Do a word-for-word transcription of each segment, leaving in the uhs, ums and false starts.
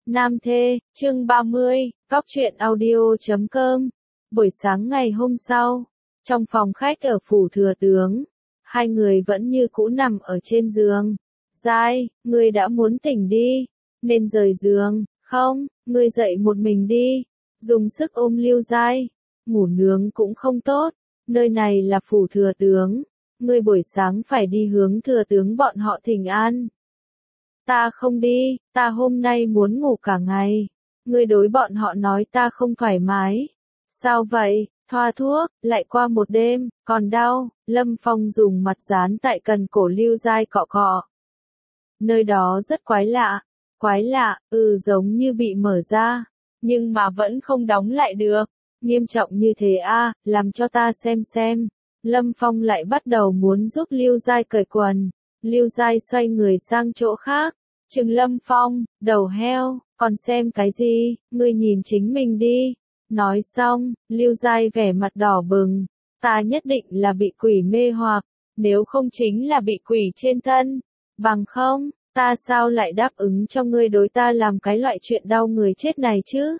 Nam thê, chương ba mươi, cóc truyện audio chấm com. Buổi sáng ngày hôm sau, trong phòng khách ở phủ thừa tướng, hai người vẫn như cũ nằm ở trên giường. Giai, ngươi đã muốn tỉnh đi, nên rời giường, không, ngươi dậy một mình đi, dùng sức ôm Lưu Giai, ngủ nướng cũng không tốt, nơi này là phủ thừa tướng, ngươi buổi sáng phải đi hướng thừa tướng bọn họ thỉnh an. Ta không đi, ta hôm nay muốn ngủ cả ngày. Ngươi đối bọn họ nói ta không thoải mái. Sao vậy? Thoa thuốc, lại qua một đêm, còn đau. Lâm Phong dùng mặt dán tại cần cổ Lưu Giai cọ cọ. Nơi đó rất quái lạ. Quái lạ, ừ giống như bị mở ra. Nhưng mà vẫn không đóng lại được. Nghiêm trọng như thế a, à, làm cho ta xem xem. Lâm Phong lại bắt đầu muốn giúp Lưu Giai cởi quần. Lưu Giai xoay người sang chỗ khác. Trừng Lâm Phong, đầu heo, còn xem cái gì, ngươi nhìn chính mình đi. Nói xong, Lưu Giai vẻ mặt đỏ bừng. Ta nhất định là bị quỷ mê hoặc, nếu không chính là bị quỷ trên thân. Bằng không, ta sao lại đáp ứng cho ngươi đối ta làm cái loại chuyện đau người chết này chứ?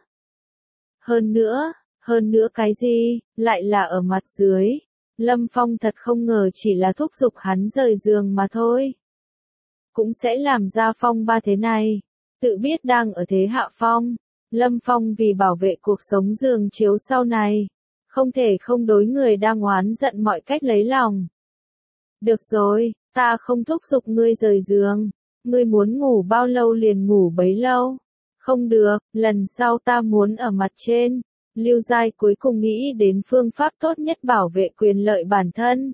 Hơn nữa, hơn nữa cái gì, lại là ở mặt dưới. Lâm Phong thật không ngờ chỉ là thúc giục hắn rời giường mà thôi. Cũng sẽ làm ra phong ba thế này. Tự biết đang ở thế hạ phong. Lâm Phong vì bảo vệ cuộc sống giường chiếu sau này. Không thể không đối người đang oán giận mọi cách lấy lòng. Được rồi, ta không thúc giục ngươi rời giường. Ngươi muốn ngủ bao lâu liền ngủ bấy lâu. Không được, lần sau ta muốn ở mặt trên. Lưu Giai cuối cùng nghĩ đến phương pháp tốt nhất bảo vệ quyền lợi bản thân.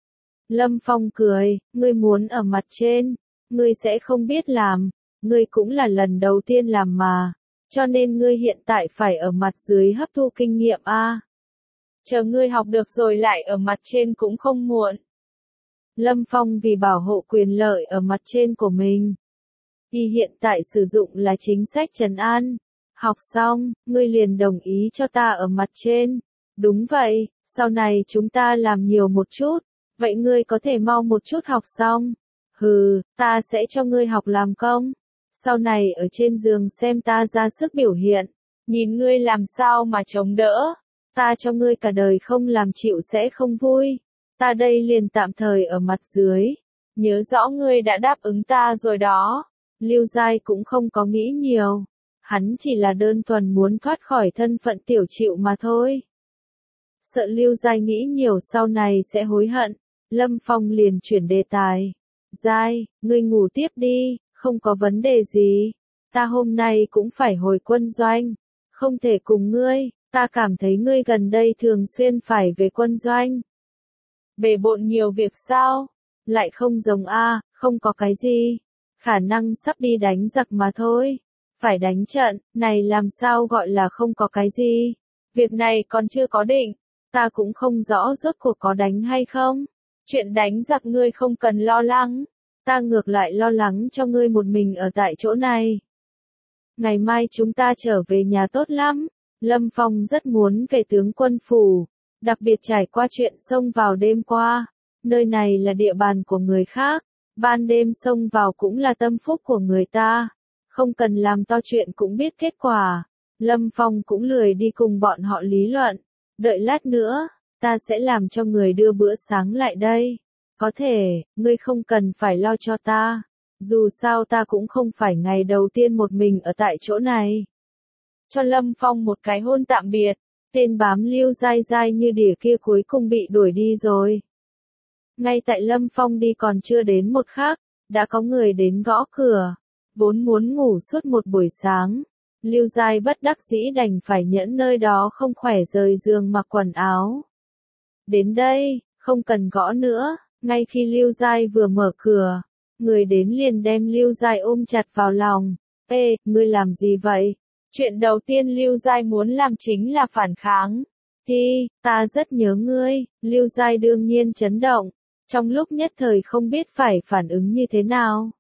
Lâm Phong cười, ngươi muốn ở mặt trên. Ngươi sẽ không biết làm, ngươi cũng là lần đầu tiên làm mà, cho nên ngươi hiện tại phải ở mặt dưới hấp thu kinh nghiệm a. À. Chờ ngươi học được rồi lại ở mặt trên cũng không muộn. Lâm Phong vì bảo hộ quyền lợi ở mặt trên của mình, y hiện tại sử dụng là chính sách trấn an. Học xong, ngươi liền đồng ý cho ta ở mặt trên. Đúng vậy, sau này chúng ta làm nhiều một chút, vậy ngươi có thể mau một chút học xong. Hừ, ta sẽ cho ngươi học làm công. Sau này ở trên giường xem ta ra sức biểu hiện. Nhìn ngươi làm sao mà chống đỡ. Ta cho ngươi cả đời không làm chịu sẽ không vui. Ta đây liền tạm thời ở mặt dưới. Nhớ rõ ngươi đã đáp ứng ta rồi đó. Lưu Giai cũng không có nghĩ nhiều. Hắn chỉ là đơn thuần muốn thoát khỏi thân phận tiểu chịu mà thôi. Sợ Lưu Giai nghĩ nhiều sau này sẽ hối hận. Lâm Phong liền chuyển đề tài. Giai, ngươi ngủ tiếp đi, không có vấn đề gì. Ta hôm nay cũng phải hồi quân doanh. Không thể cùng ngươi, ta cảm thấy ngươi gần đây thường xuyên phải về quân doanh. Bề bộn nhiều việc sao? Lại không giống a, không có cái gì. Khả năng sắp đi đánh giặc mà thôi. Phải đánh trận, này làm sao gọi là không có cái gì. Việc này còn chưa có định. Ta cũng không rõ rốt cuộc có đánh hay không. Chuyện đánh giặc ngươi không cần lo lắng, ta ngược lại lo lắng cho ngươi một mình ở tại chỗ này. Ngày mai chúng ta trở về nhà tốt lắm, Lâm Phong rất muốn về tướng quân phủ, đặc biệt trải qua chuyện xông vào đêm qua, nơi này là địa bàn của người khác, ban đêm xông vào cũng là tâm phúc của người ta, không cần làm to chuyện cũng biết kết quả. Lâm Phong cũng lười đi cùng bọn họ lý luận, đợi lát nữa. Ta sẽ làm cho người đưa bữa sáng lại đây. Có thể, ngươi không cần phải lo cho ta. Dù sao ta cũng không phải ngày đầu tiên một mình ở tại chỗ này. Cho Lâm Phong một cái hôn tạm biệt. Tên bám Lưu Giai Giai như đỉa kia cuối cùng bị đuổi đi rồi. Ngay tại Lâm Phong đi còn chưa đến một khắc, đã có người đến gõ cửa. Vốn muốn ngủ suốt một buổi sáng. Lưu Giai bất đắc dĩ đành phải nhẫn nơi đó không khỏe rời giường mặc quần áo. Đến đây, không cần gõ nữa, ngay khi Lưu Giai vừa mở cửa, người đến liền đem Lưu Giai ôm chặt vào lòng. Ê, ngươi làm gì vậy? Chuyện đầu tiên Lưu Giai muốn làm chính là phản kháng. Thì, ta rất nhớ ngươi, Lưu Giai đương nhiên chấn động, trong lúc nhất thời không biết phải phản ứng như thế nào.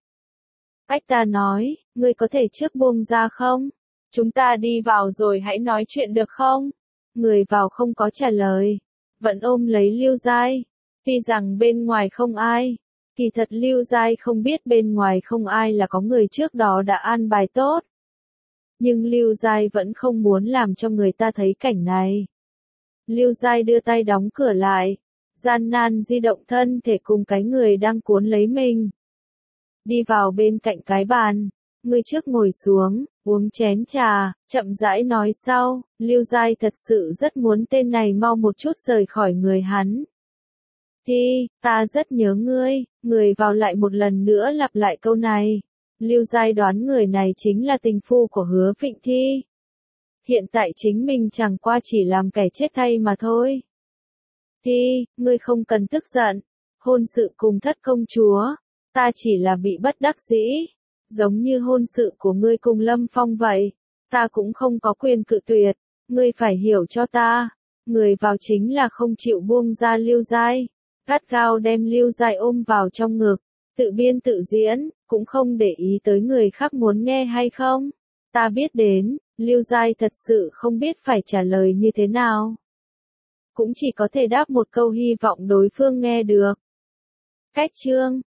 Ách ta nói, ngươi có thể trước buông ra không? Chúng ta đi vào rồi hãy nói chuyện được không? Người vào không có trả lời. Vẫn ôm lấy Lưu Giai. Tuy rằng bên ngoài không ai, kỳ thật Lưu Giai không biết bên ngoài không ai là có người trước đó đã an bài tốt. Nhưng Lưu Giai vẫn không muốn làm cho người ta thấy cảnh này. Lưu Giai đưa tay đóng cửa lại, gian nan di động thân thể cùng cái người đang cuốn lấy mình. Đi vào bên cạnh cái bàn, người trước ngồi xuống, uống chén trà, chậm rãi nói sau, Lưu Giai thật sự rất muốn tên này mau một chút rời khỏi người hắn. Thi, ta rất nhớ ngươi, người vào lại một lần nữa lặp lại câu này. Lưu Giai đoán người này chính là tình phu của Hứa Vịnh Thi. Hiện tại chính mình chẳng qua chỉ làm kẻ chết thay mà thôi. Thi, ngươi không cần tức giận, hôn sự cùng thất công chúa, ta chỉ là bị bất đắc dĩ, giống như hôn sự của ngươi cùng Lâm Phong vậy, ta cũng không có quyền cự tuyệt, ngươi phải hiểu cho ta. Người vào chính là không chịu buông ra Lưu Giai, gắt gao đem Lưu Giai ôm vào trong ngực, tự biên tự diễn, cũng không để ý tới người khác muốn nghe hay không. Ta biết đến, Lưu Giai thật sự không biết phải trả lời như thế nào. Cũng chỉ có thể đáp một câu hy vọng đối phương nghe được. Cách chương